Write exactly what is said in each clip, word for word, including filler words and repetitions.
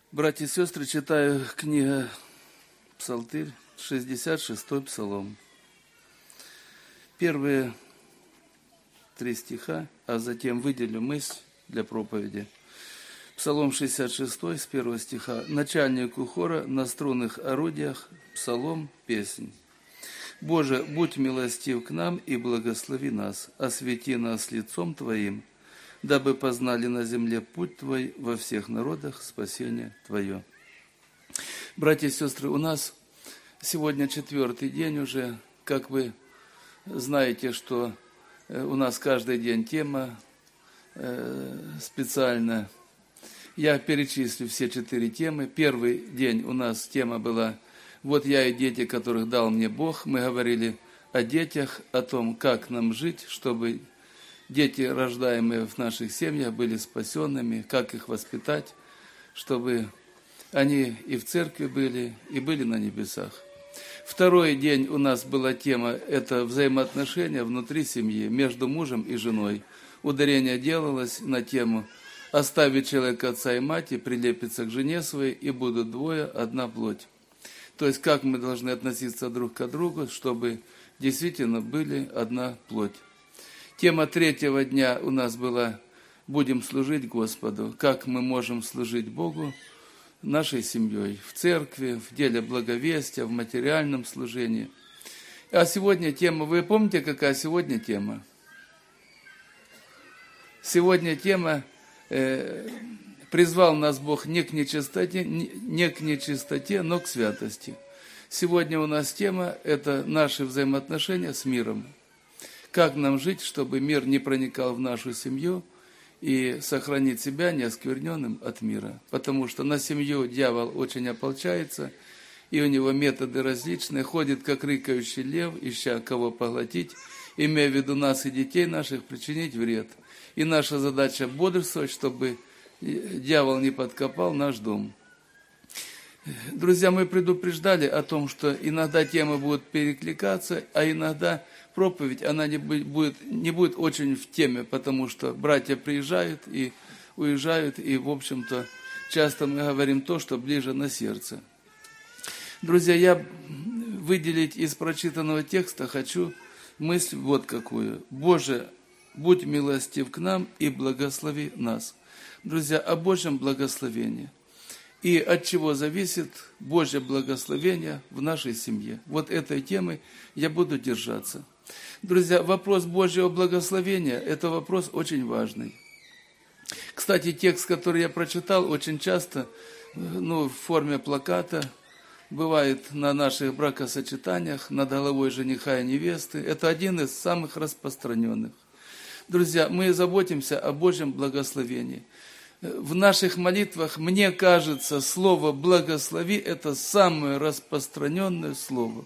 Братья и сестры, читаю книга Псалтырь, шестьдесят шестой псалом. Первые три стиха, а затем выделю мысль для проповеди. Псалом шестьдесят шестой, с первого стиха. Начальнику хора на струнных орудиях, псалом, песнь. Боже, будь милостив к нам и благослови нас, освети нас лицом Твоим, дабы познали на земле путь Твой во всех народах спасение Твое. Братья и сестры, у нас сегодня четвертый день уже, как вы знаете, что у нас каждый день тема специальная. Я перечислю все четыре темы. Первый день у нас тема была «Вот я и дети, которых дал мне Бог». Мы говорили о детях, о том, как нам жить, чтобы дети, рождаемые в наших семьях, были спасенными, как их воспитать, чтобы они и в церкви были, и были на небесах. Второй день у нас была тема – это взаимоотношения внутри семьи, между мужем и женой. Ударение делалось на тему «Оставит человек отца и мать, и прилепится к жене своей, и будут двое, одна плоть». То есть, как мы должны относиться друг к другу, чтобы действительно были одна плоть. Тема третьего дня у нас была «Будем служить Господу». Как мы можем служить Богу нашей семьей, в церкви, в деле благовестия, в материальном служении. А сегодня тема, вы помните, какая сегодня тема? Сегодня тема э, «Призвал нас Бог не к нечистоте, не к нечистоте, но к святости». Сегодня у нас тема – это наши взаимоотношения с миром. Как нам жить, чтобы мир не проникал в нашу семью и сохранить себя неоскверненным от мира. Потому что на семью дьявол очень ополчается, и у него методы различные, ходит как рыкающий лев, ища кого поглотить, имея в виду нас и детей наших, причинить вред. И наша задача бодрствовать, чтобы дьявол не подкопал наш дом. Друзья, мы предупреждали о том, что иногда темы будут перекликаться, а иногда проповедь, она не будет, не будет очень в теме, потому что братья приезжают и уезжают, и, в общем-то, часто мы говорим то, что ближе на сердце. Друзья, я выделить из прочитанного текста хочу мысль вот какую. «Боже, будь милостив к нам и благослови нас». Друзья, о Божьем благословении. И от чего зависит Божье благословение в нашей семье. Вот этой темы я буду держаться. Друзья, вопрос Божьего благословения – это вопрос очень важный. Кстати, текст, который я прочитал, очень часто, ну, в форме плаката, бывает на наших бракосочетаниях, над головой жениха и невесты. Это один из самых распространенных. Друзья, мы заботимся о Божьем благословении. В наших молитвах, мне кажется, слово «благослови» – это самое распространенное слово.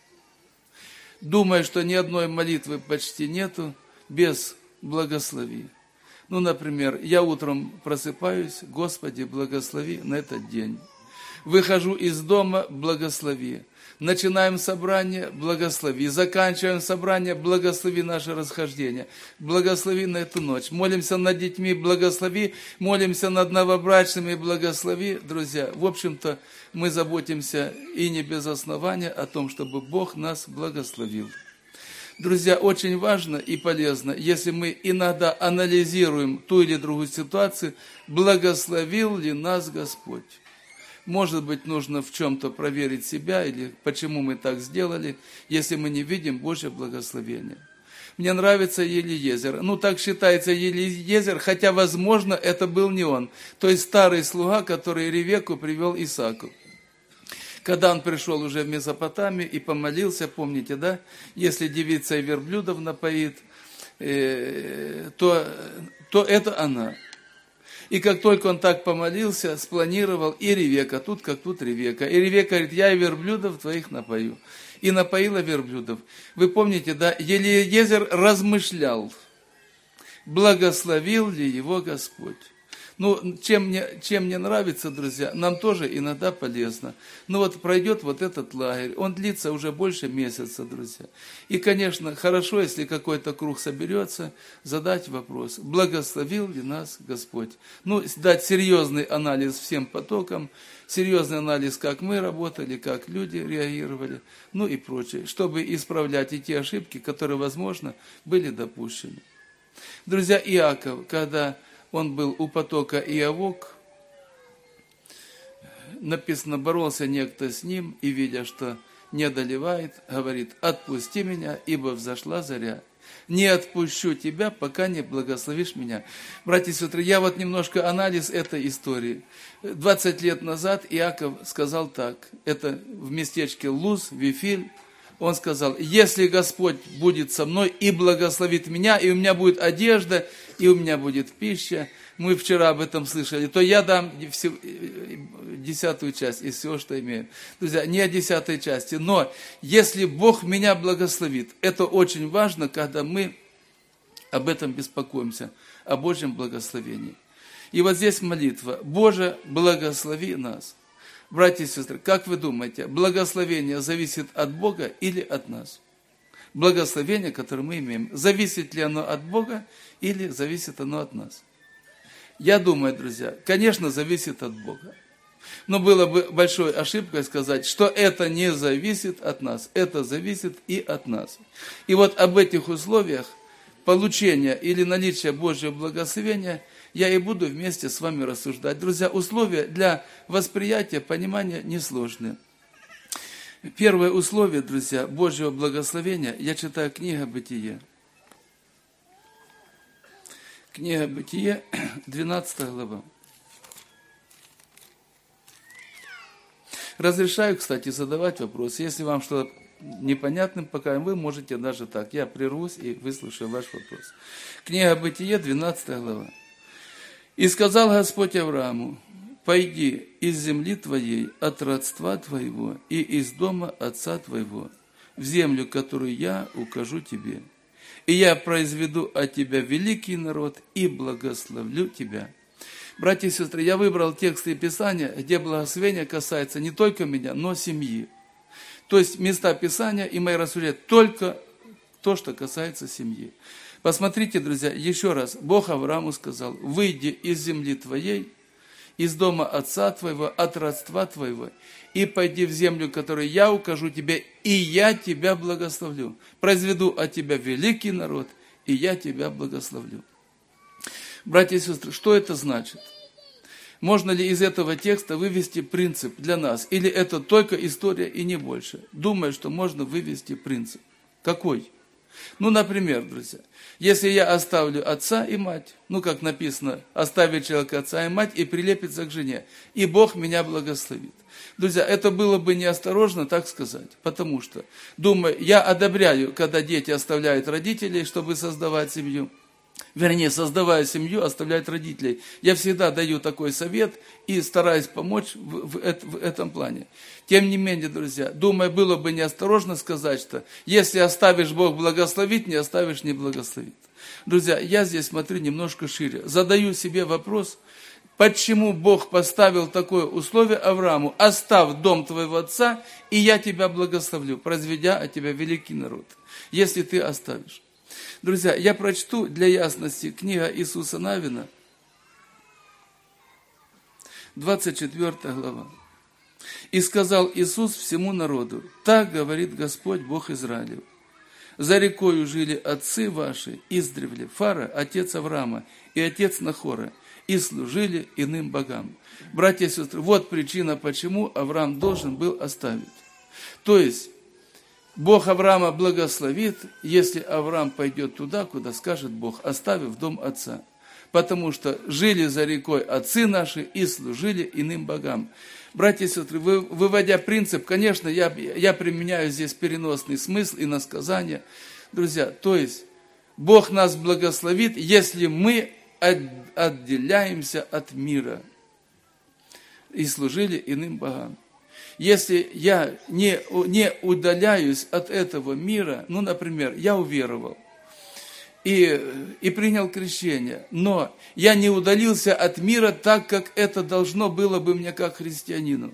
Думаю, что ни одной молитвы почти нету без «благослови». Ну, например, я утром просыпаюсь, Господи, благослови на этот день. Выхожу из дома, благослови. Начинаем собрание, благослови. Заканчиваем собрание, благослови наше расхождение. Благослови на эту ночь. Молимся над детьми, благослови. Молимся над новобрачными, благослови. Друзья, в общем-то, мы заботимся и не без основания о том, чтобы Бог нас благословил. Друзья, очень важно и полезно, если мы иногда анализируем ту или другую ситуацию, благословил ли нас Господь. Может быть, нужно в чем-то проверить себя, или почему мы так сделали, если мы не видим Божье благословение. Мне нравится Елиезер. Ну, так считается Елиезер, хотя, возможно, это был не он. То есть, старый слуга, который Ревекку привел Исааку. Когда он пришел уже в Месопотамию и помолился, помните, да? Если девица и верблюдов напоит, э, то, то это она. И как только он так помолился, спланировал и Ревека, тут как тут Ревека. И Ревека говорит, я и верблюдов твоих напою. И напоила верблюдов. Вы помните, да, Елиезер размышлял, благословил ли его Господь. Ну, чем мне, чем мне нравится, друзья, нам тоже иногда полезно. Ну вот пройдет вот этот лагерь, он длится уже больше месяца, друзья. И, конечно, хорошо, если какой-то круг соберется, задать вопрос, благословил ли нас Господь. Ну, дать серьезный анализ всем потокам, серьезный анализ, как мы работали, как люди реагировали, ну и прочее, чтобы исправлять и те ошибки, которые, возможно, были допущены. Друзья, Иаков, когда он был у потока Иавок, написано, боролся некто с ним, и, видя, что не одолевает, говорит, отпусти меня, ибо взошла заря. Не отпущу тебя, пока не благословишь меня. Братья и сестры, я вот немножко анализ этой истории. двадцать лет назад Иаков сказал так, это в местечке Луз, Вифиль, он сказал, если Господь будет со мной и благословит меня, и у меня будет одежда, и у меня будет пища, мы вчера об этом слышали, то я дам десятую часть из всего, что имею. Друзья, не о десятой части, но если Бог меня благословит, это очень важно, когда мы об этом беспокоимся, о Божьем благословении. И вот здесь молитва, Боже, благослови нас. Братья и сестры, как вы думаете, благословение зависит от Бога или от нас? Благословение, которое мы имеем, зависит ли оно от Бога или зависит оно от нас? Я думаю, друзья, конечно, зависит от Бога. Но было бы большой ошибкой сказать, что это не зависит от нас, это зависит и от нас. И вот об этих условиях получения или наличия Божьего благословения я и буду вместе с вами рассуждать. Друзья, условия для восприятия, понимания несложные. Первое условие, друзья, Божьего благословения, я читаю книга Бытие. Книга Бытие, двенадцатая глава. Разрешаю, кстати, задавать вопросы. Если вам что-то непонятным пока, вы можете даже так. Я прервусь и выслушаю ваш вопрос. Книга Бытие, двенадцатая глава. «И сказал Господь Аврааму, пойди из земли твоей, от родства твоего и из дома отца твоего, в землю, которую я укажу тебе. И я произведу от тебя великий народ и благословлю тебя». Братья и сестры, я выбрал тексты Писания, где благословение касается не только меня, но семьи. То есть места Писания и мои рассуждения только то, что касается семьи. Посмотрите, друзья, еще раз. Бог Аврааму сказал, выйди из земли твоей, из дома отца твоего, от родства твоего, и пойди в землю, которую я укажу тебе, и я тебя благословлю. Произведу от тебя великий народ, и я тебя благословлю. Братья и сестры, что это значит? Можно ли из этого текста вывести принцип для нас? Или это только история и не больше? Думаю, что можно вывести принцип. Какой? Ну, например, друзья, если я оставлю отца и мать, ну, как написано, оставит человек отца и мать и прилепится к жене, и Бог меня благословит. Друзья, это было бы неосторожно так сказать, потому что, думаю, я одобряю, когда дети оставляют родителей, чтобы создавать семью. Вернее, создавая семью, оставлять родителей. Я всегда даю такой совет и стараюсь помочь в, в, в этом плане. Тем не менее, друзья, думаю, было бы неосторожно сказать, что если оставишь, Бог благословит, не оставишь, не благословит. Друзья, я здесь смотрю немножко шире. Задаю себе вопрос, почему Бог поставил такое условие Аврааму: оставь дом твоего отца, и я тебя благословлю, произведя от тебя великий народ, если ты оставишь. Друзья, я прочту для ясности книга Иисуса Навина, двадцать четвёртая глава. «И сказал Иисус всему народу, так говорит Господь Бог Израилев, за рекою жили отцы ваши издревле, Фара, отец Авраама, и отец Нахора, и служили иным богам». Братья и сестры, вот причина, почему Авраам должен был оставить. То есть, Бог Авраама благословит, если Авраам пойдет туда, куда скажет Бог, оставив дом отца. Потому что жили за рекой отцы наши и служили иным богам. Братья и сестры, вы, выводя принцип, конечно, я, я применяю здесь переносный смысл и насказание. Друзья, то есть, Бог нас благословит, если мы от, отделяемся от мира и служили иным богам. Если я не, не удаляюсь от этого мира, ну, например, я уверовал, и, и принял крещение. Но я не удалился от мира так, как это должно было бы мне как христианину.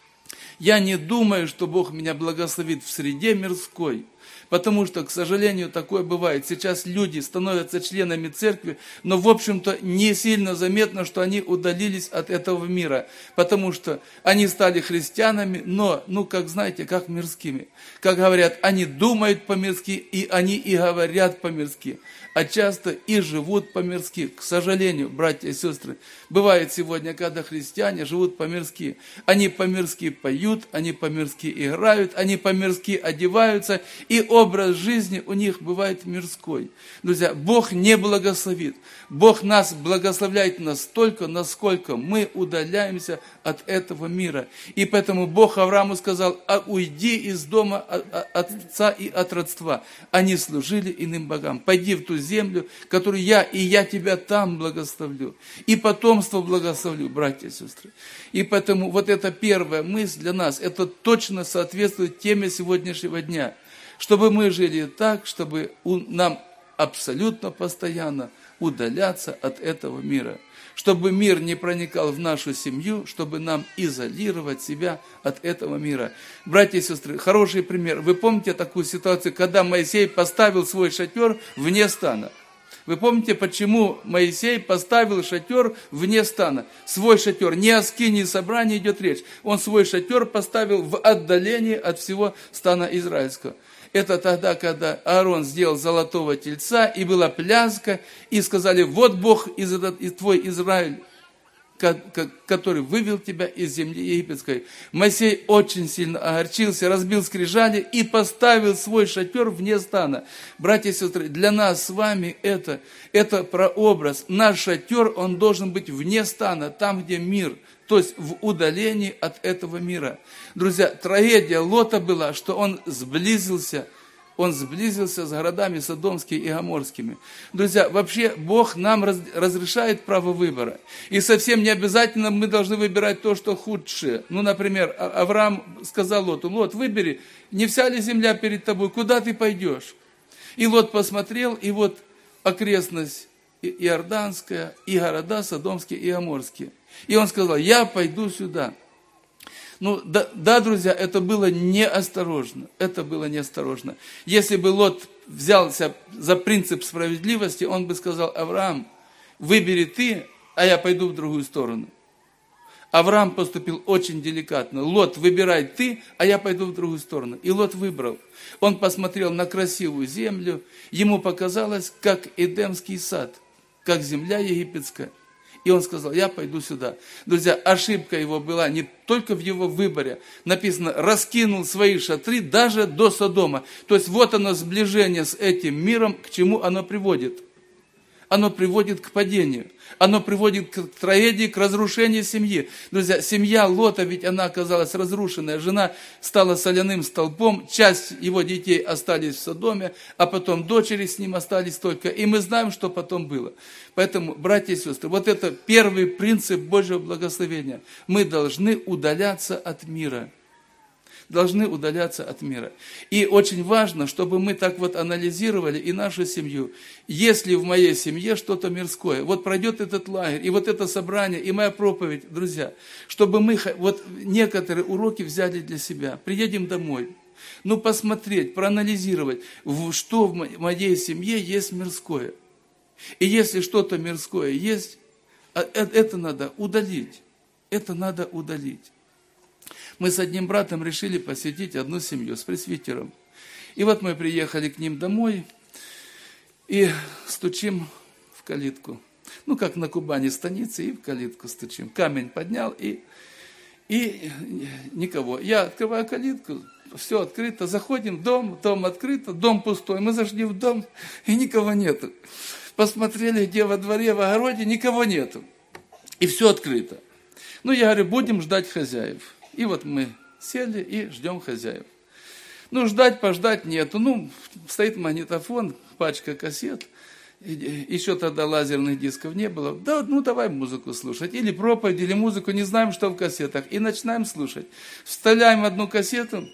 Я не думаю, что Бог меня благословит в среде мирской, потому что, к сожалению, такое бывает. Сейчас люди становятся членами церкви, но, в общем-то, не сильно заметно, что они удалились от этого мира, потому что они стали христианами, но, ну, как знаете, как мирскими. Как говорят, они думают по-мирски, и они и говорят по-мирски, а часто и живут по-мирски. К сожалению, братья и сестры, бывает сегодня, когда христиане живут по-мирски. Они по-мирски поют, они по-мирски играют, они по-мирски одеваются, и образ жизни у них бывает мирской. Друзья, Бог не благословит. Бог нас благословляет настолько, насколько мы удаляемся от этого мира. И поэтому Бог Аврааму сказал: а уйди из дома от отца и от родства. Они служили иным богам. Пойди в ту землю, которую я, и я тебя там благословлю. И потомство благословлю, братья и сестры. И поэтому вот эта первая мысль для нас, это точно соответствует теме сегодняшнего дня. Чтобы мы жили так, чтобы нам абсолютно постоянно удаляться от этого мира. Чтобы мир не проникал в нашу семью, чтобы нам изолировать себя от этого мира. Братья и сестры, хороший пример. Вы помните такую ситуацию, когда Моисей поставил свой шатер вне стана? Вы помните, почему Моисей поставил шатер вне стана? Свой шатер, не о скинии собрания идет речь. Он свой шатер поставил в отдалении от всего стана израильского. Это тогда, когда Аарон сделал золотого тельца, и была пляска, и сказали: вот Бог из, из твой Израиль, который вывел тебя из земли египетской. Моисей очень сильно огорчился, разбил скрижали и поставил свой шатер вне стана. Братья и сестры, для нас с вами это, это прообраз. Наш шатер, он должен быть вне стана, там, где мир, то есть в удалении от этого мира. Друзья, трагедия Лота была, что он сблизился, он сблизился с городами Содомскими и Гоморскими. Друзья, вообще Бог нам раз, разрешает право выбора. И совсем не обязательно мы должны выбирать то, что худшее. Ну, например, Авраам сказал Лоту: Лот, выбери, не вся ли земля перед тобой, куда ты пойдешь? И Лот посмотрел, и вот окрестность Иорданская, и города Содомские и Гоморские. И он сказал: я пойду сюда. Ну, да, да, друзья, это было неосторожно. Это было неосторожно. Если бы Лот взялся за принцип справедливости, он бы сказал: Авраам, выбери ты, а я пойду в другую сторону. Авраам поступил очень деликатно. Лот, выбирай ты, а я пойду в другую сторону. И Лот выбрал. Он посмотрел на красивую землю. Ему показалось, как Эдемский сад, как земля египетская. И он сказал: я пойду сюда. Друзья, ошибка его была не только в его выборе. Написано: раскинул свои шатры даже до Содома. То есть вот оно сближение с этим миром, к чему оно приводит. Оно приводит к падению. Оно приводит к трагедии, к разрушению семьи. Друзья, семья Лота, ведь она оказалась разрушенная. Жена стала соляным столпом, часть его детей остались в Содоме, а потом дочери с ним остались только. И мы знаем, что потом было. Поэтому, братья и сестры, вот это первый принцип Божьего благословения. Мы должны удаляться от мира. Должны удаляться от мира. И очень важно, чтобы мы так вот анализировали и нашу семью. Если в моей семье что-то мирское, вот пройдет этот лагерь, и вот это собрание, и моя проповедь, друзья, чтобы мы вот некоторые уроки взяли для себя, приедем домой, ну посмотреть, проанализировать, что в моей семье есть мирское. И если что-то мирское есть, это надо удалить. Это надо удалить. Мы с одним братом решили посетить одну семью с пресвитером. И вот мы приехали к ним домой и стучим в калитку. Ну, как на Кубани станице, и в калитку стучим. Камень поднял, и, и никого. Я открываю калитку, все открыто, заходим в дом, дом открыто, дом пустой. Мы зашли в дом, и никого нету. Посмотрели, где во дворе, в огороде, никого нету. И все открыто. Ну, я говорю, будем ждать хозяев. И вот мы сели и ждем хозяев. Ну, ждать, пождать нету. Ну, стоит магнитофон, пачка кассет. Еще тогда лазерных дисков не было. Да, ну, давай музыку слушать. Или проповедь, или музыку, не знаем, что в кассетах. И начинаем слушать. Вставляем одну кассету,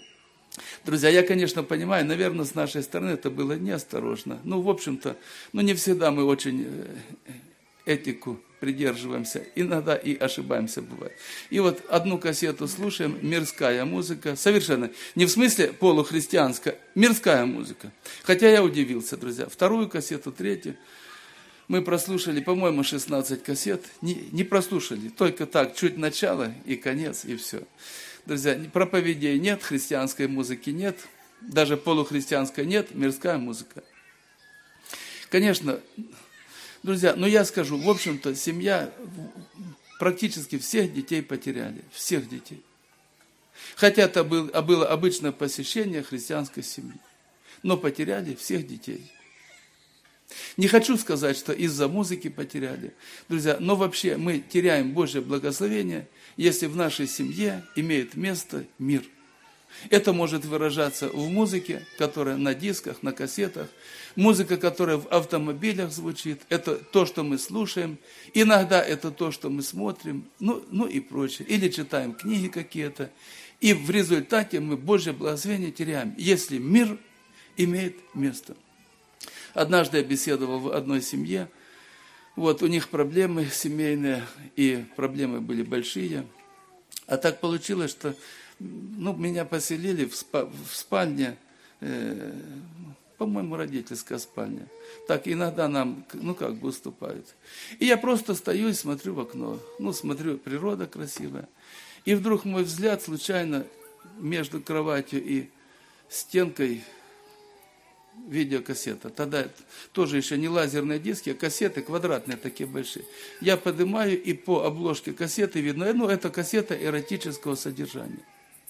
Друзья, я, конечно, понимаю, наверное, с нашей стороны это было неосторожно. Ну, в общем-то, ну, не всегда мы очень этику придерживаемся, иногда и ошибаемся бывает. И вот одну кассету слушаем, мирская музыка, совершенно, не в смысле полухристианская, мирская музыка. Хотя я удивился, друзья. Вторую кассету, третью мы прослушали, по-моему, шестнадцать кассет, не, не прослушали, только так, чуть начало и конец, и все. Друзья, проповедей нет, христианской музыки нет, даже полухристианской нет, мирская музыка. Конечно, друзья, но я скажу, в общем-то, семья практически всех детей потеряли, всех детей. Хотя это было, было обычное посещение христианской семьи, но потеряли всех детей. Не хочу сказать, что из-за музыки потеряли, друзья, но вообще мы теряем Божье благословение, если в нашей семье имеет место мир. Это может выражаться в музыке, которая на дисках, на кассетах, музыка, которая в автомобилях звучит, это то, что мы слушаем, иногда это то, что мы смотрим, ну, ну и прочее, или читаем книги какие-то, и в результате мы Божье благословение теряем, если мир имеет место. Однажды я беседовал в одной семье, вот у них проблемы семейные, и проблемы были большие, а так получилось, что ну, меня поселили в, спа- в спальне, э, по-моему, родительская спальня. Так иногда нам, ну как бы уступают. И я просто стою и смотрю в окно. Ну, смотрю, природа красивая. И вдруг мой взгляд случайно между кроватью и стенкой видеокассета. Тогда тоже еще не лазерные диски, а кассеты квадратные такие большие. Я поднимаю, и по обложке кассеты видно, ну, это кассета эротического содержания.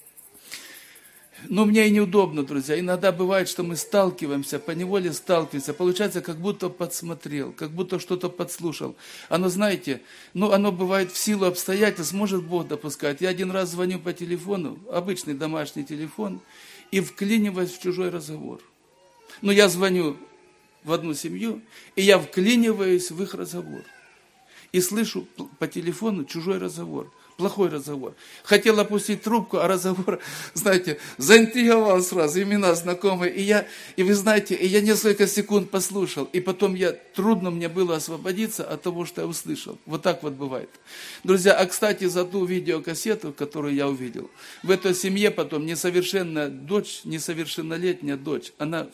Но мне и неудобно, друзья. Иногда бывает, что мы сталкиваемся, поневоле сталкиваемся. Получается, как будто подсмотрел, как будто что-то подслушал. Оно, знаете, ну, оно бывает в силу обстоятельств, может Бог допускать. Я один раз звоню по телефону, обычный домашний телефон, и вклиниваюсь в чужой разговор. Ну, я звоню в одну семью, и я вклиниваюсь в их разговор. И слышу по телефону чужой разговор. Плохой разговор. Хотел опустить трубку, а разговор, знаете, заинтриговал сразу, имена знакомые. И я, и вы знаете, и я несколько секунд послушал, и потом я, трудно мне было освободиться от того, что я услышал. Вот так вот бывает. Друзья, а кстати, за ту видеокассету, которую я увидел, в этой семье потом несовершенная дочь, несовершеннолетняя дочь, она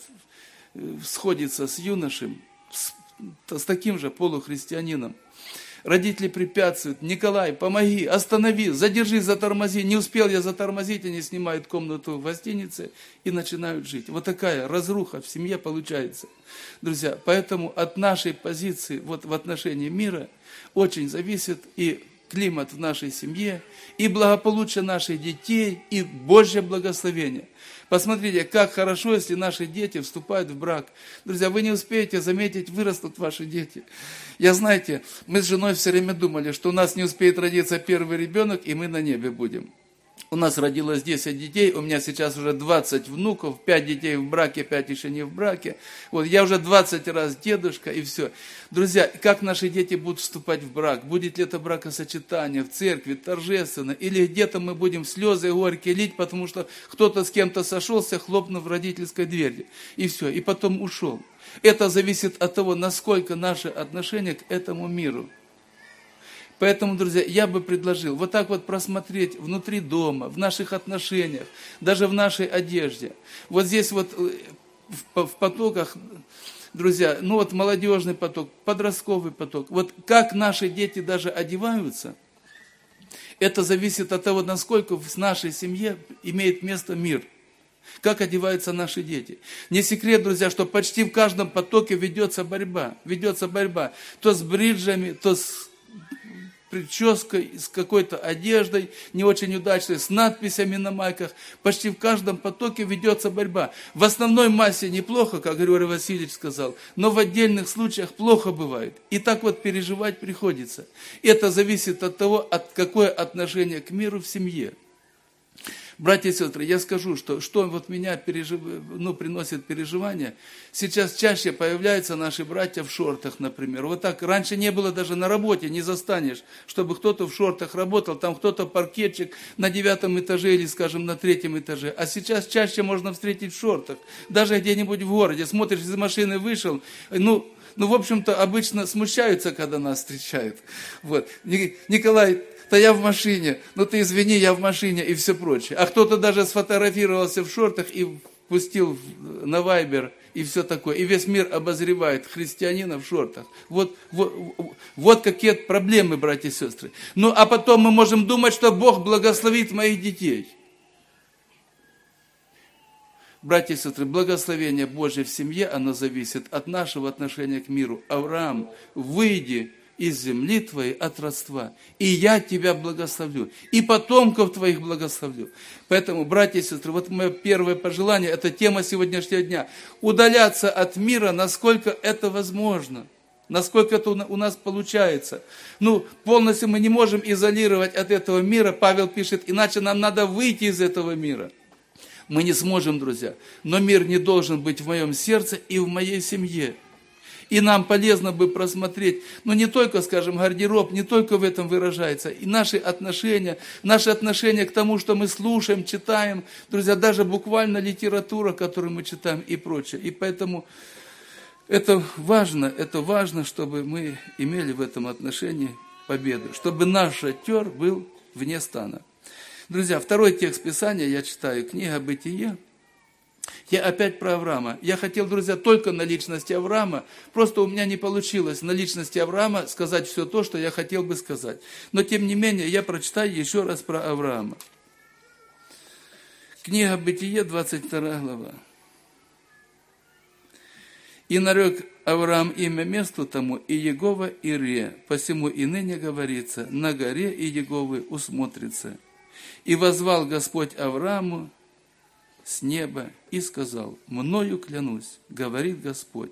сходится с юношем, с, с таким же полухристианином. Родители препятствуют: Николай, помоги, останови, задержи, затормози. Не успел я затормозить, они снимают комнату в гостинице и начинают жить. Вот такая разруха в семье получается. Друзья, поэтому от нашей позиции вот в отношении мира очень зависит и климат в нашей семье, и благополучие наших детей, и Божье благословение. Посмотрите, как хорошо, если наши дети вступают в брак. Друзья, вы не успеете заметить, вырастут ваши дети. Я, знаете, мы с женой все время думали, что у нас не успеет родиться первый ребенок, и мы на небе будем. У нас родилось десять детей, у меня сейчас уже двадцать внуков, пять детей в браке, пять еще не в браке. Вот, я уже двадцать раз дедушка, и все. Друзья, как наши дети будут вступать в брак? Будет ли это бракосочетание в церкви, торжественно? Или где-то мы будем слезы горькие лить, потому что кто-то с кем-то сошелся, хлопнув в родительской двери. И все, и потом ушел. Это зависит от того, насколько наше отношение к этому миру. Поэтому, друзья, я бы предложил вот так вот просмотреть внутри дома, в наших отношениях, даже в нашей одежде. Вот здесь вот в потоках, друзья, ну вот молодежный поток, подростковый поток. Вот как наши дети даже одеваются, это зависит от того, насколько в нашей семье имеет место мир. Как одеваются наши дети. Не секрет, друзья, что почти в каждом потоке ведется борьба. Ведется борьба. То с бриджами, то с прической, с какой-то одеждой не очень удачной, с надписями на майках. Почти в каждом потоке ведется борьба. В основной массе неплохо, как Григорий Васильевич сказал, но в отдельных случаях плохо бывает. И так вот переживать приходится. Это зависит от того, от какое отношение к миру в семье. Братья и сестры, я скажу, что, что вот меня пережив... ну, приносит переживания. Сейчас чаще появляются наши братья в шортах, например. Вот так раньше не было даже на работе, не застанешь, чтобы кто-то в шортах работал, там кто-то паркетчик на девятом этаже или, скажем, на третьем этаже. А сейчас чаще можно встретить в шортах. Даже где-нибудь в городе. Смотришь, из машины вышел, ну... Ну, в общем-то, обычно смущаются, когда нас встречают. Вот. Николай, да я в машине, ну ты извини, я в машине и все прочее. А кто-то даже сфотографировался в шортах и пустил на Вайбер и все такое. И весь мир обозревает христианина в шортах. Вот, вот, вот какие проблемы, братья и сестры. Ну, а потом мы можем думать, что Бог благословит моих детей. Братья и сестры, благословение Божье в семье, оно зависит от нашего отношения к миру. Авраам, выйди из земли твоей от родства, и я тебя благословлю, и потомков твоих благословлю. Поэтому, братья и сестры, вот мое первое пожелание, это тема сегодняшнего дня. Удаляться от мира, насколько это возможно. Насколько это у нас получается. Ну, полностью мы не можем изолировать от этого мира. Павел пишет, иначе нам надо выйти из этого мира. Мы не сможем, друзья. Но мир не должен быть в моем сердце и в моей семье. И нам полезно бы просмотреть, ну не только, скажем, гардероб, не только в этом выражается, и наши отношения, наши отношения к тому, что мы слушаем, читаем, друзья, даже буквально литература, которую мы читаем и прочее. И поэтому это важно, это важно, чтобы мы имели в этом отношении победу, чтобы наш шатер был вне стана. Друзья, второй текст Писания я читаю, книга Бытие. Я опять про Авраама. Я хотел, друзья, только на личности Авраама. Просто у меня не получилось на личности Авраама сказать все то, что я хотел бы сказать. Но, тем не менее, я прочитаю еще раз про Авраама. Книга Бытие, двадцать вторая глава. «И нарек Авраам имя месту тому Иегова Ире, посему и ныне говорится, на горе Иеговы усмотрится. И возвал Господь Аврааму с неба и сказал, мною клянусь, говорит Господь,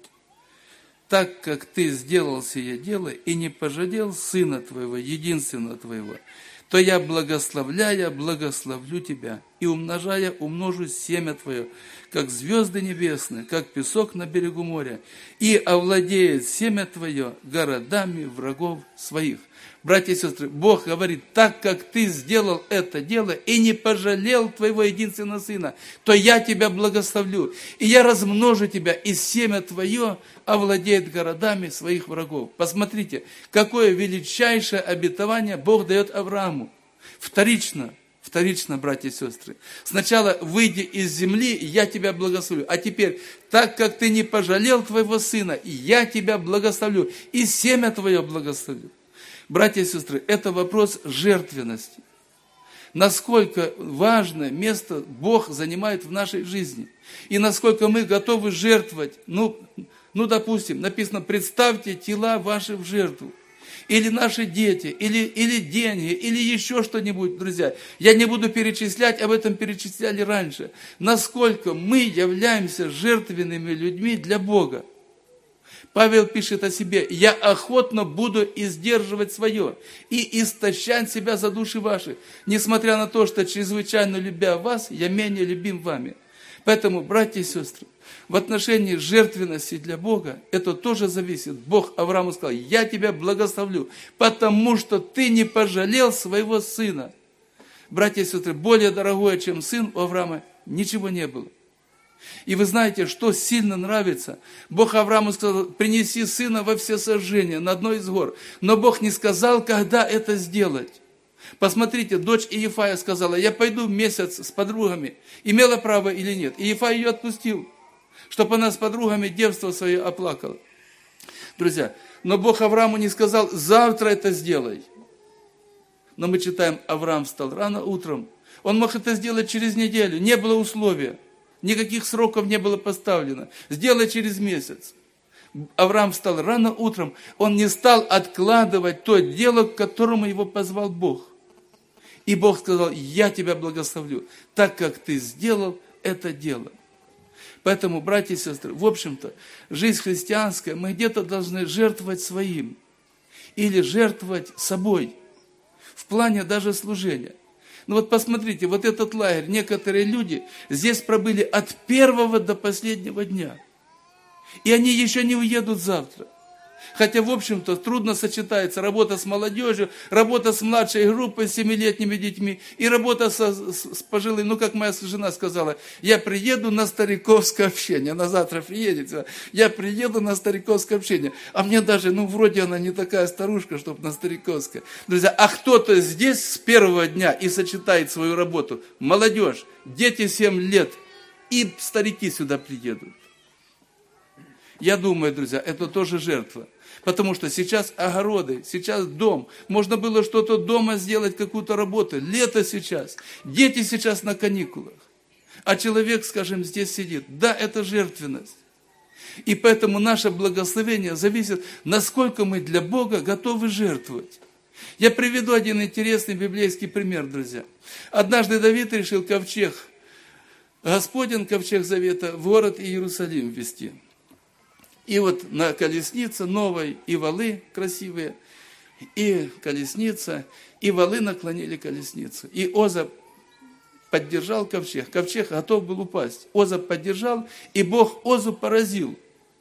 так как ты сделал сие дело и не пожалел сына твоего, единственного твоего, то я, благословляя, благословлю тебя, и умножая, умножу семя твое, как звезды небесные, как песок на берегу моря, и овладеет семя твое городами врагов своих». Братья и сестры, Бог говорит, так как ты сделал это дело и не пожалел твоего единственного сына, то я тебя благословлю, и я размножу тебя, и семя твое овладеет городами своих врагов. Посмотрите, какое величайшее обетование Бог дает Аврааму. Вторично, вторично, братья и сестры. Сначала выйди из земли, и я тебя благословлю. А теперь, так как ты не пожалел твоего сына, я тебя благословлю, и семя твое благословлю. Братья и сестры, это вопрос жертвенности. Насколько важное место Бог занимает в нашей жизни. И насколько мы готовы жертвовать. Ну, ну, допустим, написано, представьте тела ваши в жертву. Или наши дети, или, или деньги, или еще что-нибудь, друзья. Я не буду перечислять, об этом перечисляли раньше. Насколько мы являемся жертвенными людьми для Бога. Павел пишет о себе, «Я охотно буду издерживать свое и истощать себя за души ваши, несмотря на то, что чрезвычайно любя вас, я менее любим вами». Поэтому, братья и сестры, в отношении жертвенности для Бога, это тоже зависит. Бог Аврааму сказал, «Я тебя благословлю, потому что ты не пожалел своего сына». Братья и сестры, более дорогое, чем сын, у Авраама ничего не было. И вы знаете, что сильно нравится? Бог Аврааму сказал, принеси сына во всесожжение на одной из гор. Но Бог не сказал, когда это сделать. Посмотрите, дочь Иефая сказала, я пойду месяц с подругами. Имела право или нет? Иефай ее отпустил, чтобы она с подругами девство свое оплакала. Друзья, но Бог Аврааму не сказал, завтра это сделай. Но мы читаем, Авраам встал рано утром. Он мог это сделать через неделю, не было условия. Никаких сроков не было поставлено. Сделай через месяц. Авраам встал рано утром. Он не стал откладывать то дело, к которому его позвал Бог. И Бог сказал, я тебя благословлю, так как ты сделал это дело. Поэтому, братья и сестры, в общем-то, жизнь христианская, мы где-то должны жертвовать своим. Или жертвовать собой. В плане даже служения. Ну вот посмотрите, вот этот лагерь, некоторые люди здесь пробыли от первого до последнего дня. И они еще не уедут завтра. Хотя, в общем-то, трудно сочетается работа с молодежью, работа с младшей группой, с семилетними детьми, и работа со, с, с пожилыми. Ну, как моя жена сказала, я приеду на стариковское общение, она завтра приедет, я приеду на стариковское общение. А мне даже, ну, вроде она не такая старушка, чтобы на стариковское. Друзья, а кто-то здесь с первого дня и сочетает свою работу, молодежь, дети семь лет, и старики сюда приедут. Я думаю, друзья, это тоже жертва. Потому что сейчас огороды, сейчас дом. Можно было что-то дома сделать, какую-то работу. Лето сейчас. Дети сейчас на каникулах. А человек, скажем, здесь сидит. Да, это жертвенность. И поэтому наше благословение зависит, насколько мы для Бога готовы жертвовать. Я приведу один интересный библейский пример, друзья. Однажды Давид решил ковчег, Господень ковчег завета, в город Иерусалим ввести. И вот на колеснице новой, и валы красивые, и колесница, и валы наклонили колесницу. И Оза поддержал ковчег. Ковчег готов был упасть. Оза поддержал, и Бог Озу поразил.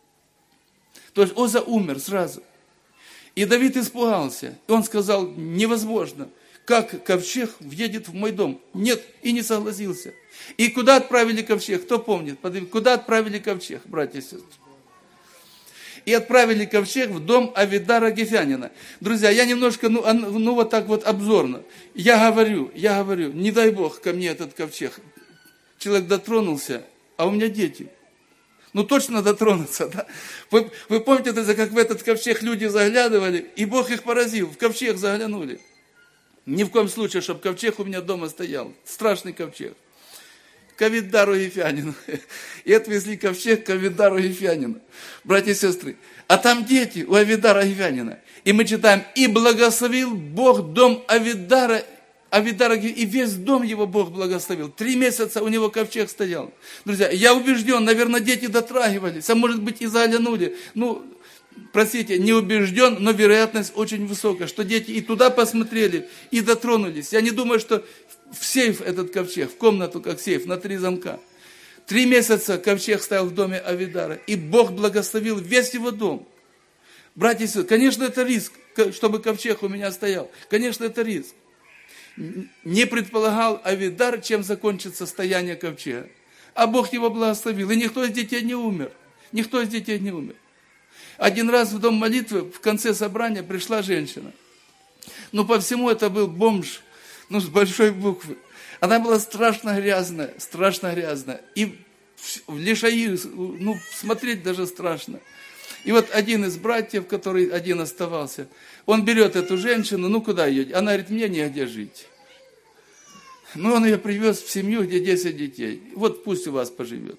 То есть Оза умер сразу. И Давид испугался. И он сказал, невозможно. Как ковчег въедет в мой дом? Нет, и не согласился. И куда отправили ковчег? Кто помнит? Куда отправили ковчег, братья и сестры? И отправили ковчег в дом Авидара Гефянина. Друзья, я немножко, ну, ну вот так вот обзорно. Я говорю, я говорю, не дай Бог ко мне этот ковчег. Человек дотронулся, а у меня дети. Ну точно дотронуться, да? Вы, вы помните, друзья, как в этот ковчег люди заглядывали, и Бог их поразил, в ковчег заглянули. Ни в коем случае, чтобы ковчег у меня дома стоял. Страшный ковчег. К Авидару Ефянину. И отвезли ковчег к Авидару Ефянину. Братья и сестры. А там дети у Авидара Ефянина. И мы читаем, и благословил Бог дом Авидара, Авидара, и весь дом его Бог благословил. Три месяца у него ковчег стоял. Друзья, я убежден, наверное, дети дотрагивались, а может быть и заглянули. Ну, простите, не убежден, но вероятность очень высокая, что дети и туда посмотрели, и дотронулись. Я не думаю, что в сейф этот ковчег, в комнату как сейф, на три замка. Три месяца ковчег стоял в доме Авидара, и Бог благословил весь его дом. Братья и сестры, конечно, это риск, чтобы ковчег у меня стоял. Конечно, это риск. Не предполагал Авидар, чем закончится стояние ковчега. А Бог его благословил, и никто из детей не умер. Никто из детей не умер. Один раз в дом молитвы в конце собрания пришла женщина. Ну, по всему это был бомж, ну, с большой буквы. Она была страшно грязная, страшно грязная. И в лишаи, ну, смотреть даже страшно. И вот один из братьев, который один оставался, он берет эту женщину, ну, куда ее? Она говорит, мне негде жить. Ну, он ее привез в семью, где десять детей. Вот пусть у вас поживет.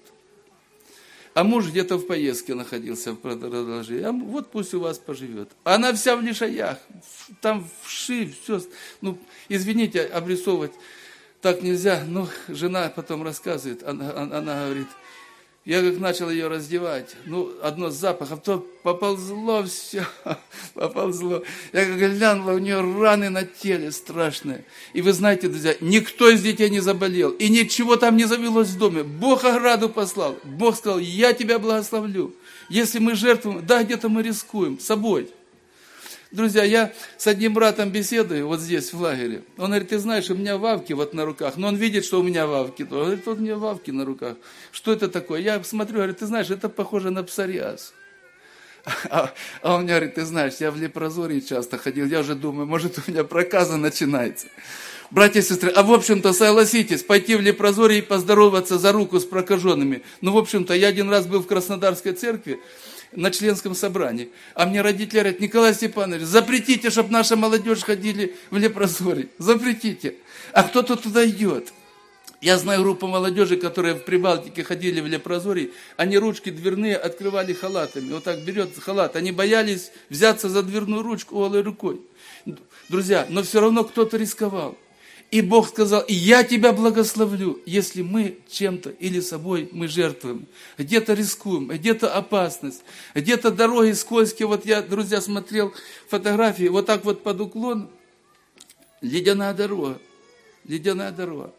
А муж где-то в поездке находился в продолжении. А вот пусть у вас поживет. Она вся в лишаях, там вши, все. Ну, извините, обрисовывать так нельзя. Но жена потом рассказывает, она, она говорит, я как начал ее раздевать, ну, одно с запахом, то поползло все, поползло. Я как глянула, у нее раны на теле страшные. И вы знаете, друзья, никто из детей не заболел, и ничего там не завелось в доме. Бог ограду послал, Бог сказал, я тебя благословлю. Если мы жертвуем, да, где-то мы рискуем собой. Друзья, я с одним братом беседую вот здесь, в лагере. Он говорит, ты знаешь, у меня вавки вот на руках. Но он видит, что у меня вавки. Он говорит, вот у меня вавки на руках. Что это такое? Я смотрю, говорит, ты знаешь, это похоже на псориаз. А, а он мне говорит, ты знаешь, я в лепрозории часто ходил. Я уже думаю, может, у меня проказа начинается. Братья и сестры, а в общем-то, согласитесь, пойти в лепрозорие и поздороваться за руку с прокаженными. Ну, в общем-то, я один раз был в Краснодарской церкви, на членском собрании. А мне родители говорят, Николай Степанович, запретите, чтобы наша молодежь ходили в лепрозорие. Запретите. А кто-то туда идет. Я знаю группу молодежи, которые в Прибалтике ходили в лепрозорие. Они ручки дверные открывали халатами. Вот так берет халат. Они боялись взяться за дверную ручку голой рукой. Друзья, но все равно кто-то рисковал. И Бог сказал, я тебя благословлю, если мы чем-то или собой мы жертвуем. Где-то рискуем, где-то опасность, где-то дороги скользкие. Вот я, друзья, смотрел фотографии, вот так вот под уклон, ледяная дорога. ледяная дорога.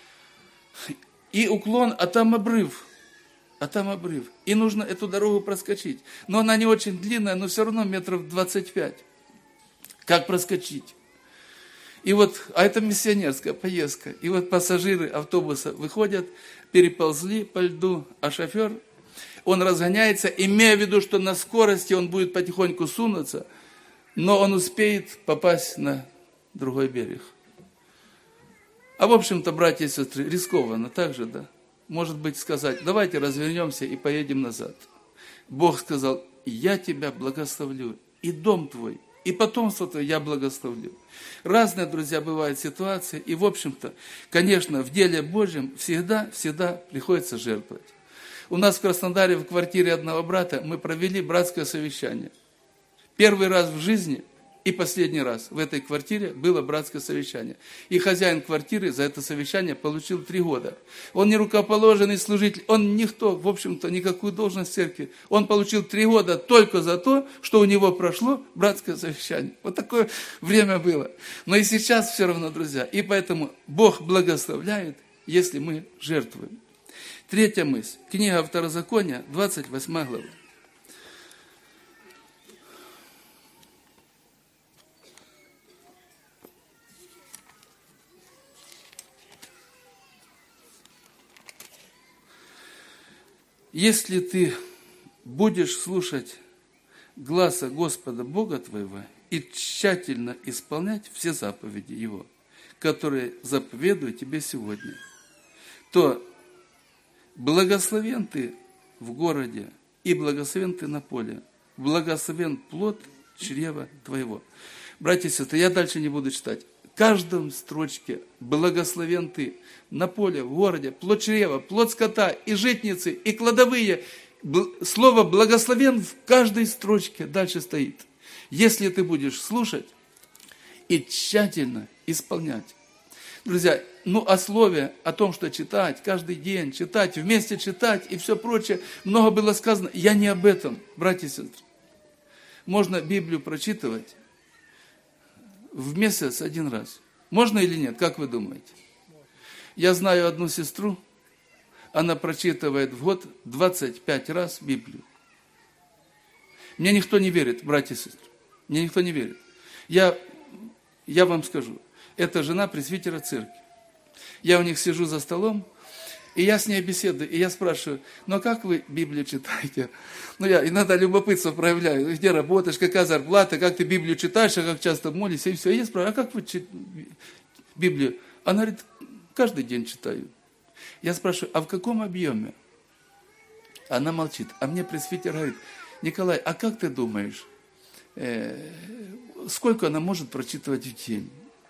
И уклон, а там обрыв. А там обрыв. И нужно эту дорогу проскочить. Но она не очень длинная, но все равно метров двадцать пять. Как проскочить? И вот, а это миссионерская поездка. И вот пассажиры автобуса выходят, переползли по льду, а шофер, он разгоняется, имея в виду, что на скорости он будет потихоньку сунуться, но он успеет попасть на другой берег. А в общем-то, братья и сестры, рискованно так же, да? Может быть, сказать, давайте развернемся и поедем назад. Бог сказал, я тебя благословлю, и дом твой, и потомство твое я благословлю. Разные, друзья, бывают ситуации, и, в общем-то, конечно, в деле Божьем всегда, всегда приходится жертвовать. У нас в Краснодаре, в квартире одного брата, мы провели братское совещание. Первый раз в жизни и последний раз в этой квартире было братское совещание. И хозяин квартиры за это совещание получил три года. Он не рукоположенный служитель, он никто, в общем-то, никакую должность в церкви. Он получил три года только за то, что у него прошло братское совещание. Вот такое время было. Но и сейчас все равно, друзья. И поэтому Бог благословляет, если мы жертвуем. Третья мысль. Книга Второзакония, двадцать восьмая глава. Если ты будешь слушать гласа Господа Бога твоего и тщательно исполнять все заповеди Его, которые заповедую тебе сегодня, то благословен ты в городе и благословен ты на поле, благословен плод чрева твоего. Братья и сестры, я дальше не буду читать. В каждом строчке благословен ты на поле, в городе, плод чрева, плод скота, и житницы, и кладовые. Слово благословен в каждой строчке дальше стоит. Если ты будешь слушать и тщательно исполнять. Друзья, ну о слове, о том, что читать, каждый день читать, вместе читать и все прочее, много было сказано. Я не об этом, братья и сестры. Можно Библию прочитывать в месяц один раз. Можно или нет? Как вы думаете? Я знаю одну сестру, она прочитывает в год двадцать пять раз Библию. Мне никто не верит, братья и сестры. Мне никто не верит. Я, я вам скажу, это жена пресвитера церкви. Я у них сижу за столом, и я с ней беседую, и я спрашиваю, ну а как вы Библию читаете? Ну я иногда любопытство проявляю, где работаешь, какая зарплата, как ты Библию читаешь, а как часто молишься, и все. И я спрашиваю, а как вы читаете Библию? Она говорит, каждый день читаю. Я спрашиваю, а в каком объеме? Она молчит, а мне пресвитер говорит, Николай, а как ты думаешь, э, сколько она может прочитывать в день?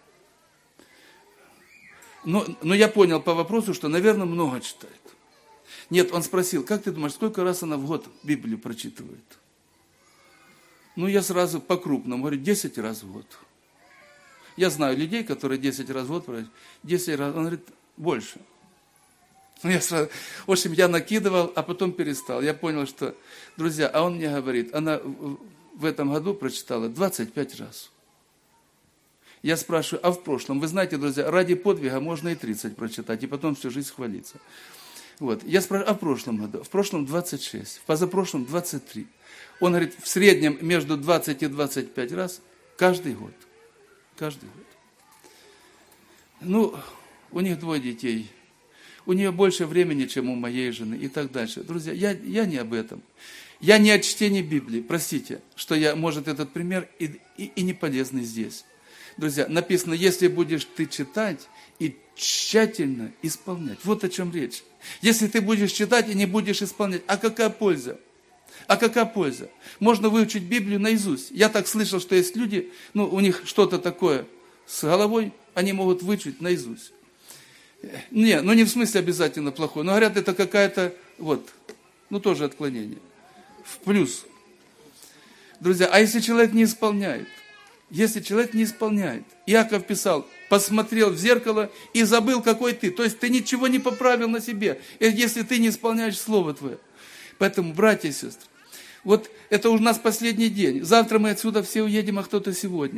Но, но я понял по вопросу, что, наверное, много читает. Нет, он спросил, как ты думаешь, сколько раз она в год Библию прочитывает? Ну, я сразу по-крупному говорю, десять раз в год. Я знаю людей, которые десять раз в год прочитывают. десять раз, он говорит, больше. Ну, я сразу, в общем, я накидывал, а потом перестал. Я понял, что, друзья, а он мне говорит, она в этом году прочитала двадцать пять раз. Я спрашиваю, а в прошлом? Вы знаете, друзья, ради подвига можно и тридцать прочитать, и потом всю жизнь хвалиться. Вот. Я спрашиваю, а в прошлом году? В прошлом двадцать шесть, в позапрошлом двадцать три. Он говорит, в среднем между двадцать и двадцать пять раз каждый год. Каждый год. Ну, у них двое детей. У нее больше времени, чем у моей жены и так дальше. Друзья, я, я не об этом. Я не о чтении Библии. Простите, что я, может, этот пример и, и, и не полезный здесь. Друзья, написано, если будешь ты читать и тщательно исполнять. Вот о чем речь. Если ты будешь читать и не будешь исполнять, а какая польза? А какая польза? Можно выучить Библию наизусть. Я так слышал, что есть люди, ну, у них что-то такое с головой, они могут выучить наизусть. Не, ну не в смысле обязательно плохое, но говорят, это какая-то, вот, ну тоже отклонение. В плюс. Друзья, а если человек не исполняет? Если человек не исполняет. Иаков писал, посмотрел в зеркало и забыл, какой ты. То есть ты ничего не поправил на себе, если ты не исполняешь Слово Твое. Поэтому, братья и сестры, вот это у нас последний день. Завтра мы отсюда все уедем, а кто-то сегодня.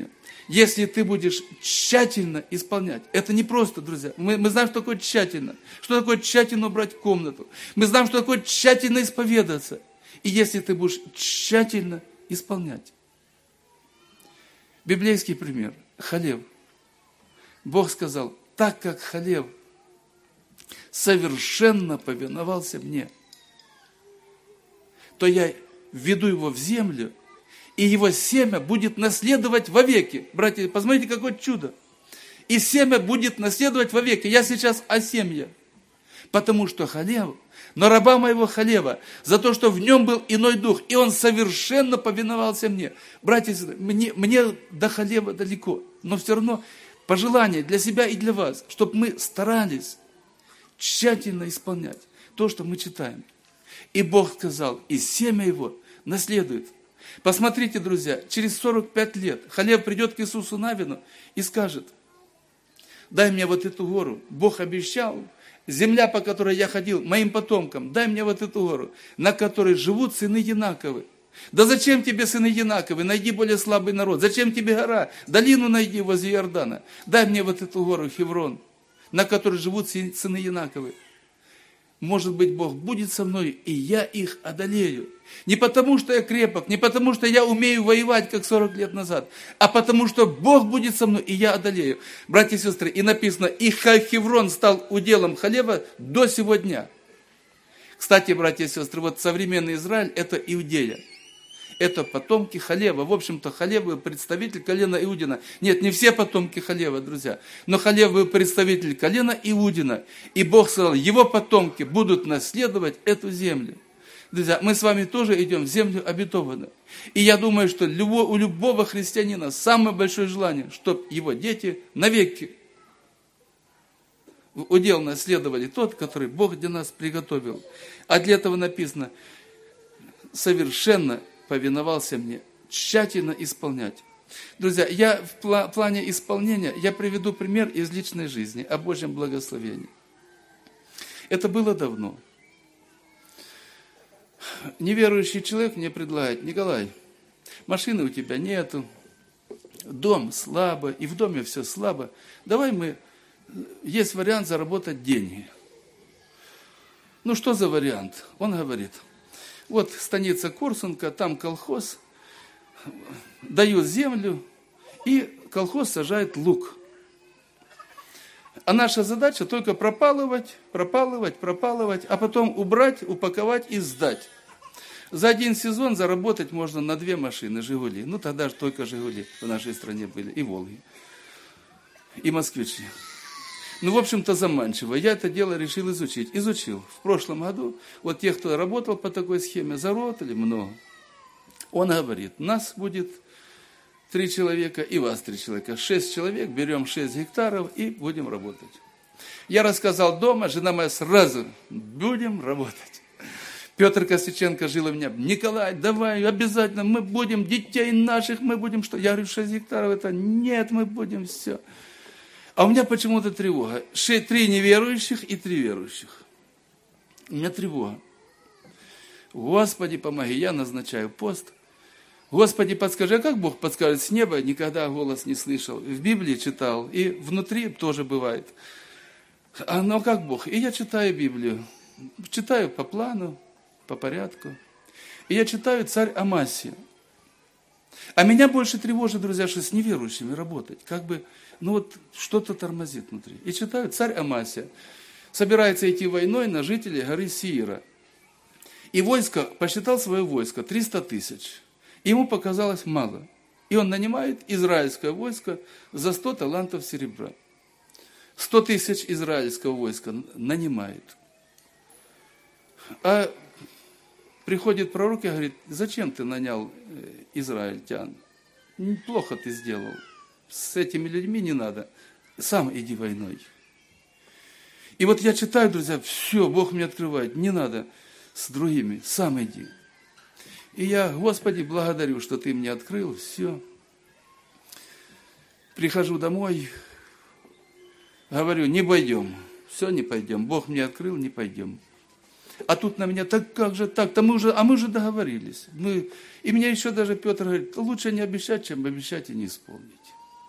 Если ты будешь тщательно исполнять. Это не просто, друзья. Мы, мы знаем, что такое тщательно. Что такое тщательно убрать комнату. Мы знаем, что такое тщательно исповедаться. И если ты будешь тщательно исполнять. Библейский пример. Халев. Бог сказал, так как Халев совершенно повиновался мне, то я введу его в землю, и его семя будет наследовать вовеки. Братья, посмотрите, какое чудо. И семя будет наследовать вовеки. Я сейчас о семье. Потому что Халев, но раба моего Халева, за то, что в нем был иной дух, и он совершенно повиновался мне. Братья, мне, мне до Халева далеко, но все равно пожелание для себя и для вас, чтобы мы старались тщательно исполнять то, что мы читаем. И Бог сказал, и семя его наследует. Посмотрите, друзья, через сорок пять лет Халев придет к Иисусу Навину и скажет, дай мне вот эту гору. Бог обещал, земля, по которой я ходил, моим потомкам, дай мне вот эту гору, на которой живут сыны Янаковы. Да зачем тебе сыны Янаковы? Найди более слабый народ. Зачем тебе гора? Долину найди возле Иордана. Дай мне вот эту гору Хеврон, на которой живут сыны Янаковы. Может быть, Бог будет со мной, и я их одолею. Не потому, что я крепок, не потому, что я умею воевать, как сорок лет назад, а потому, что Бог будет со мной, и я одолею. Братья и сестры, и написано, и Хеврон стал уделом Халева до сего дня. Кстати, братья и сестры, вот современный Израиль – это Иудея. Это потомки Халева. В общем-то, Халев был представитель колена Иудина. Нет, не все потомки Халева, друзья. Но Халев был представитель колена Иудина. И Бог сказал, его потомки будут наследовать эту землю. Друзья, мы с вами тоже идем в землю обетованную. И я думаю, что у любого христианина самое большое желание, чтобы его дети навеки в удел наследовали тот, который Бог для нас приготовил. А для этого написано, совершенно повиновался мне, тщательно исполнять. Друзья, я в плане исполнения, я приведу пример из личной жизни о Божьем благословении. Это было давно. Неверующий человек мне предлагает, Николай, машины у тебя нету, дом слабо, и в доме все слабо. Давай мы, есть вариант заработать деньги. Ну что за вариант? Он говорит, вот станица Корсунка, там колхоз, дают землю, и колхоз сажает лук. А наша задача только пропалывать, пропалывать, пропалывать, а потом убрать, упаковать и сдать. За один сезон заработать можно на две машины «Жигули». Ну, тогда же только «Жигули» в нашей стране были, и «Волги», и «Москвичи». Ну, в общем-то, заманчиво. Я это дело решил изучить. Изучил. В прошлом году, вот те, кто работал по такой схеме, заработали много. Он говорит, нас будет три человека и вас три человека. Шесть человек, берем шесть гектаров и будем работать. Я рассказал дома, жена моя сразу, будем работать. Петр Костюченко жил у меня, Николай, давай, обязательно, мы будем, детей наших мы будем, что? Я говорю, шесть гектаров, это нет, мы будем, все. А у меня почему-то тревога. Три неверующих и три верующих. У меня тревога. Господи, помоги, я назначаю пост. Господи, подскажи, а как Бог подскажет с неба? Никогда голос не слышал. В Библии читал, и внутри тоже бывает. А ну как Бог? И я читаю Библию. Читаю по плану, по порядку. И я читаю царь Амасия. А меня больше тревожит, друзья, что с неверующими работать. Как бы, ну вот, что-то тормозит внутри. И читаю, царь Амасия собирается идти войной на жителей горы Сиира. И войско, посчитал свое войско, триста тысяч. Ему показалось мало. И он нанимает израильское войско за сто талантов серебра. сто тысяч израильского войска нанимает. А приходит пророк и говорит, зачем ты нанял израильтян? Плохо ты сделал. С этими людьми не надо. Сам иди войной. И вот я читаю, друзья, все, Бог мне открывает. Не надо с другими, сам иди. И я, Господи, благодарю, что ты мне открыл. Все. Прихожу домой, говорю, не пойдем. Все, не пойдем. Бог мне открыл, не пойдем. А тут на меня, так как же так-то, мы уже, а мы же договорились. Мы, и мне еще даже Петр говорит, лучше не обещать, чем обещать и не исполнить.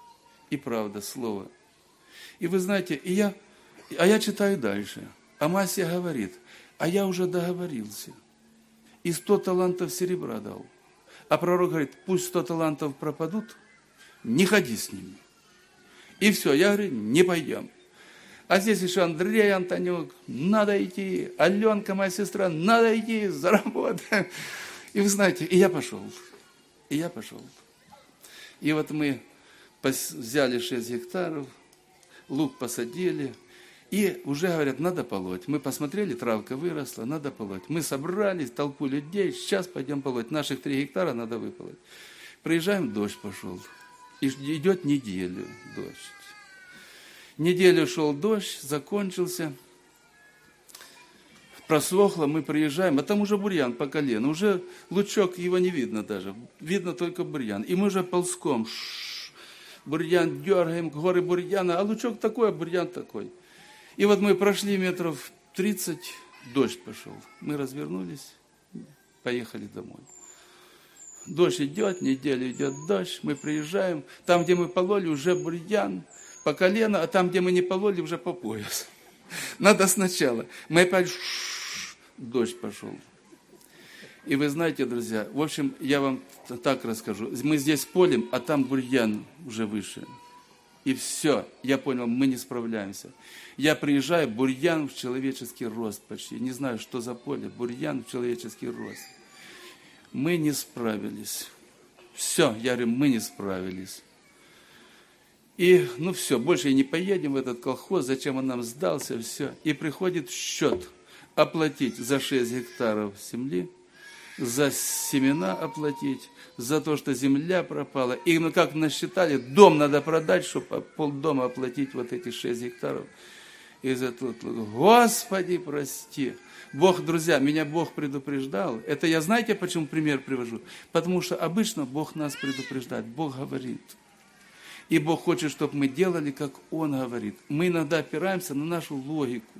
и правда, слово. И вы знаете, и я, а я читаю дальше. Амасия говорит, а я уже договорился. И сто талантов серебра дал. А пророк говорит, пусть сто талантов пропадут, не ходи с ними. И все, я говорю, не пойдем. А здесь еще Андрей Антонюк, надо идти. Аленка, моя сестра, надо идти, заработаем. И вы знаете, и я пошел. И я пошел. И вот мы взяли шесть гектаров, лук посадили. И уже говорят, надо полоть. Мы посмотрели, травка выросла, надо полоть. Мы собрались, толпу людей, сейчас пойдем полоть. Наших три гектара надо выполоть. Приезжаем, дождь пошел. И идет неделю дождь. Неделю шел дождь, закончился. Просохло, мы приезжаем, а там уже бурьян по колено. Уже лучок, его не видно даже. Видно только бурьян. И мы уже ползком. Ш-ш-ш, бурьян дергаем, горы бурьяна. А лучок такой, а бурьян такой. И вот мы прошли метров тридцать, дождь пошел. Мы развернулись, поехали домой. Дождь идет, неделю идет дождь, мы приезжаем. Там, где мы пололи, уже бурьян по колено, а там, где мы не пололи, уже по пояс. Надо сначала. Мы опять дождь пошел. И вы знаете, друзья, в общем, я вам так расскажу. Мы здесь полем, а там бурьян уже выше. И все, я понял, мы не справляемся. Я приезжаю, бурьян в человеческий рост почти. Не знаю, что за поле, бурьян в человеческий рост. Мы не справились. Все, я говорю, мы не справились. И, ну все, больше и не поедем в этот колхоз, зачем он нам сдался, все. И приходит счет оплатить за шесть гектаров земли, за семена оплатить, за то, что земля пропала. И ну как насчитали, дом надо продать, чтобы полдома оплатить вот эти шесть гектаров. И за тут, Господи, прости. Бог, друзья, меня Бог предупреждал. Это я, знаете, почему пример привожу? Потому что обычно Бог нас предупреждает, Бог говорит. И Бог хочет, чтобы мы делали, как Он говорит. Мы иногда опираемся на нашу логику.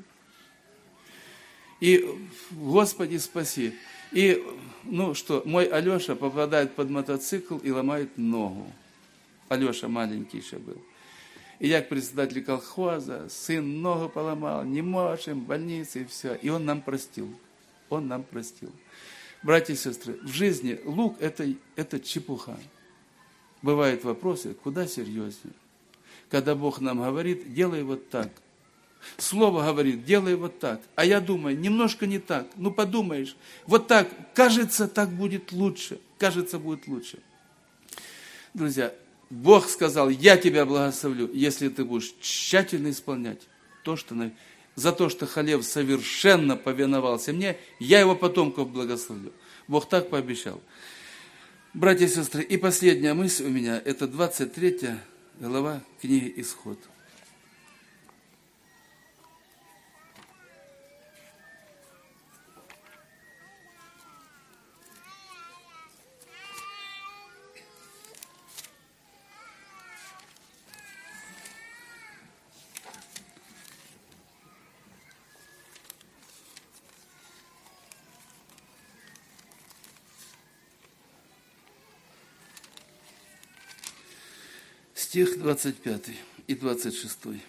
И, Господи, спаси. И, ну что, мой Алеша попадает под мотоцикл и ломает ногу. Алеша маленький еще был. И я к председателю колхоза, сын ногу поломал, не можем, в больнице и все. И он нам простил. Он нам простил. Братья и сестры, в жизни лук это, это чепуха. Бывают вопросы, куда серьезнее. Когда Бог нам говорит, делай вот так. Слово говорит, делай вот так. А я думаю, немножко не так. Ну подумаешь, вот так, кажется, так будет лучше. Кажется, будет лучше. Друзья, Бог сказал, я тебя благословлю, если ты будешь тщательно исполнять то, что... За то, что Халев совершенно повиновался мне, я его потомков благословлю. Бог так пообещал. Братья и сестры, и последняя мысль у меня, это двадцать третья глава книги «Исход». Стих двадцать пятый и двадцать шестой.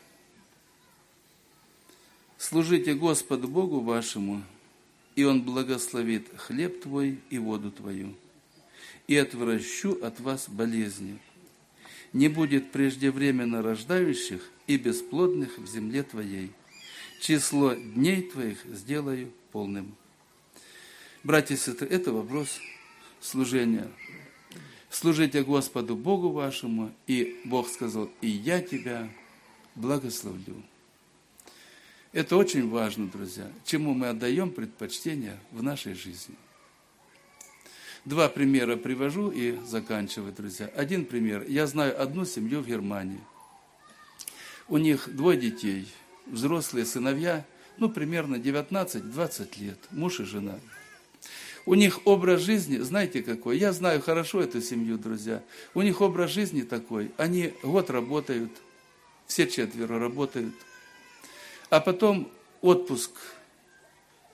«Служите Господу Богу вашему, и Он благословит хлеб твой и воду твою, и отвращу от вас болезни. Не будет преждевременно рождающих и бесплодных в земле твоей. Число дней твоих сделаю полным». Братья и сестры, это вопрос служения. Служите Господу Богу вашему, и Бог сказал, и я тебя благословлю. Это очень важно, друзья, чему мы отдаем предпочтение в нашей жизни. Два примера привожу и заканчиваю, друзья. Один пример. Я знаю одну семью в Германии. У них двое детей, взрослые сыновья, ну, примерно девятнадцать-двадцать лет, муж и жена. У них образ жизни, знаете какой? Я знаю хорошо эту семью, друзья. У них образ жизни такой. Они год работают, все четверо работают. А потом отпуск.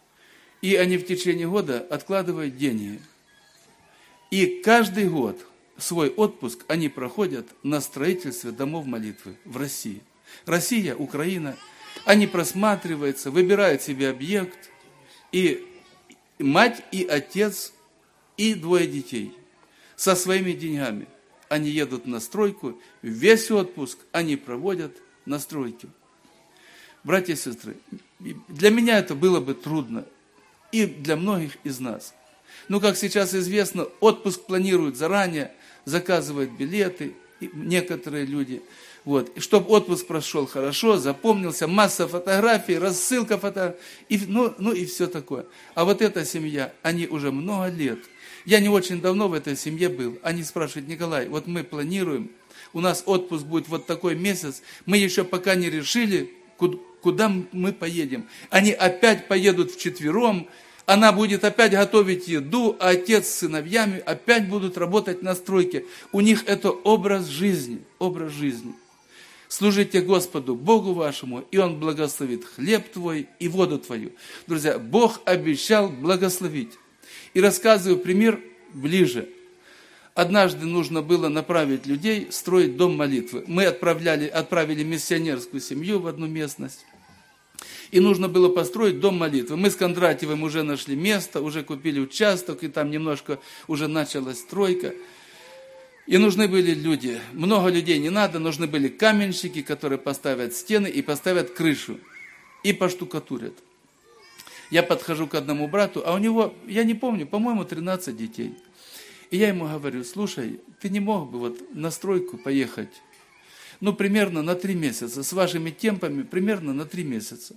И они в течение года откладывают деньги. И каждый год свой отпуск они проходят на строительстве домов молитвы в России. Россия, Украина, они просматриваются, выбирают себе объект, и мать, и отец, и двое детей со своими деньгами. Они едут на стройку, весь отпуск они проводят на стройке. Братья и сестры, для меня это было бы трудно, и для многих из нас. Но, как сейчас известно, отпуск планируют заранее, заказывают билеты, некоторые люди. Вот. И чтобы отпуск прошел хорошо, запомнился, масса фотографий, рассылка фотографий, и, ну, ну и все такое. А вот эта семья, они уже много лет. Я не очень давно в этой семье был. Они спрашивают: Николай, вот мы планируем, у нас отпуск будет вот такой месяц, мы еще пока не решили, куда мы поедем. Они опять поедут вчетвером, она будет опять готовить еду, а отец с сыновьями опять будут работать на стройке. У них это образ жизни, образ жизни. Служите Господу Богу вашему, и Он благословит хлеб твой и воду твою. Друзья, Бог обещал благословить. И рассказываю пример ближе. Однажды нужно было направить людей строить дом молитвы. Мы отправляли, отправили миссионерскую семью в одну местность. И нужно было построить дом молитвы. Мы с Кондратьевым уже нашли место, уже купили участок, и там немножко уже началась стройка. И нужны были люди. Много людей не надо, нужны были каменщики, которые поставят стены и поставят крышу. И поштукатурят. Я подхожу к одному брату, а у него, я не помню, по-моему, тринадцать детей. И я ему говорю: слушай, ты не мог бы вот на стройку поехать, ну, примерно на три месяца, с вашими темпами, примерно на три месяца.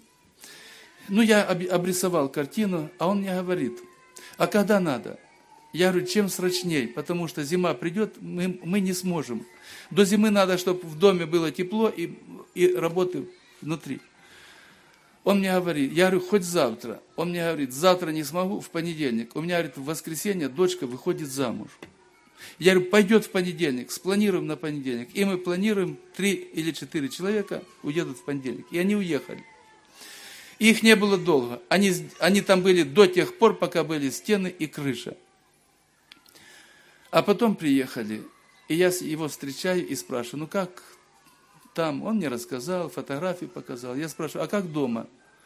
Ну, я обрисовал картину, а он мне говорит: а когда надо? Я говорю: чем срочней, потому что зима придет, мы, мы не сможем. До зимы надо, чтобы в доме было тепло и, и работы внутри. Он мне говорит, я говорю: хоть завтра. Он мне говорит: завтра не смогу, в понедельник. У меня, говорит, в воскресенье дочка выходит замуж. Я говорю: пойдет в понедельник, спланируем на понедельник. И мы планируем, три или четыре человека уедут в понедельник. И они уехали. Их не было долго. Они, они там были до тех пор, пока были стены и крыша. А потом приехали. И я его встречаю и спрашиваю: ну как там? Он мне рассказал, фотографии показал. Я спрашиваю: а как дома?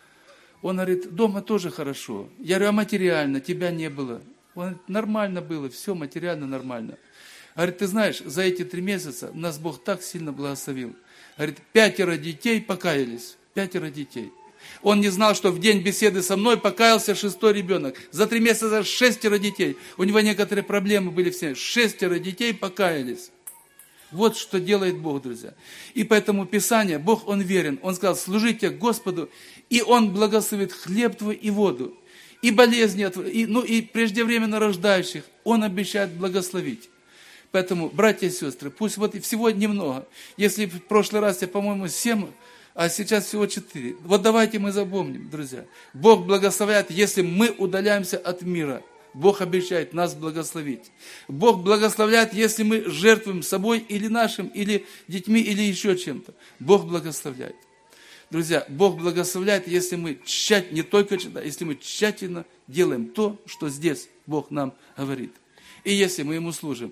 Он говорит: дома тоже хорошо. Я говорю: а материально? Тебя не было. Он говорит: нормально было, все материально нормально. Говорит: ты знаешь, за эти три месяца нас Бог так сильно благословил. Говорит: пятеро детей покаялись. Пятеро детей. Он не знал, что в день беседы со мной покаялся шестой ребенок. За три месяца шестеро детей. У него некоторые проблемы были в семье. Шестеро детей покаялись. Вот что делает Бог, друзья. И поэтому Писание, Бог, Он верен. Он сказал: служите Господу, и Он благословит хлеб твой и воду. И болезни, и, ну и преждевременно рождающих Он обещает благословить. Поэтому, братья и сестры, пусть вот всего немного. Если в прошлый раз я, по-моему, семь, а сейчас всего четыре. Вот давайте мы запомним, друзья. Бог благословляет, если мы удаляемся от мира. Бог обещает нас благословить. Бог благословляет, если мы жертвуем собой или нашим, или детьми, или еще чем-то. Бог благословляет. Друзья, Бог благословляет, если мы тщательно, не только читаем, если мы тщательно делаем то, что здесь Бог нам говорит. И если мы Ему служим.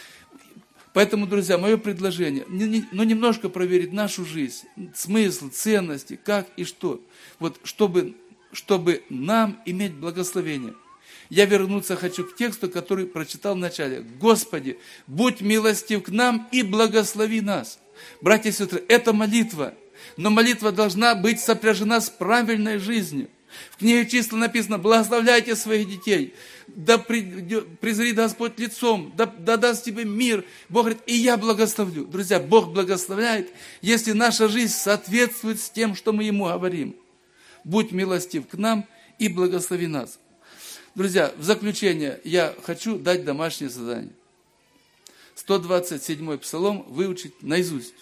Поэтому, друзья, мое предложение, ну, немножко проверить нашу жизнь, смысл, ценности, как и что. Вот, чтобы, чтобы нам иметь благословение. Я вернуться хочу к тексту, который прочитал в начале. Господи, будь милостив к нам и благослови нас. Братья и сестры, это молитва. Но молитва должна быть сопряжена с правильной жизнью. В книге Числа написано: благословляйте своих детей, да презрит Господь лицом, да, да даст тебе мир. Бог говорит: и я благословлю. Друзья, Бог благословляет, если наша жизнь соответствует с тем, что мы Ему говорим. Будь милостив к нам и благослови нас. Друзья, в заключение я хочу дать домашнее задание. сто двадцать седьмой Псалом выучить наизусть.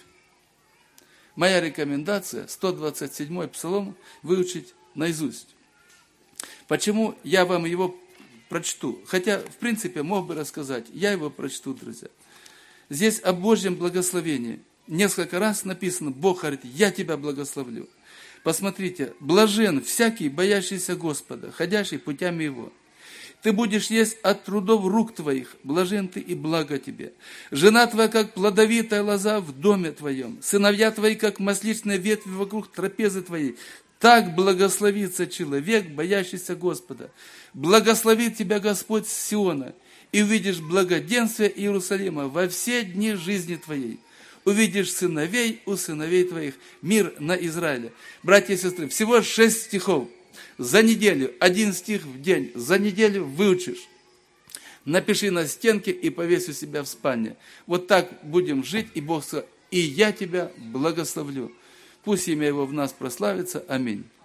Моя рекомендация: сто двадцать седьмой Псалом выучить наизусть. Почему я вам его прочту? Хотя, в принципе, мог бы рассказать. Я его прочту, друзья. Здесь о Божьем благословении. Несколько раз написано: Бог говорит: я тебя благословлю. Посмотрите: блажен всякий, боящийся Господа, ходящий путями Его. Ты будешь есть от трудов рук твоих, блажен ты и благо тебе. Жена твоя, как плодовитая лоза в доме твоем, сыновья твои, как масличные ветви вокруг трапезы твоей. Так благословится человек, боящийся Господа. Благословит тебя Господь с Сиона, и увидишь благоденствие Иерусалима во все дни жизни твоей. Увидишь сыновей у сыновей твоих, мир на Израиле. Братья и сестры, всего шесть стихов. За неделю, один стих в день, за неделю выучишь. Напиши на стенке и повесь у себя в спальне. Вот так будем жить, и Бог сказал, и я тебя благословлю. Пусть имя Его в нас прославится. Аминь.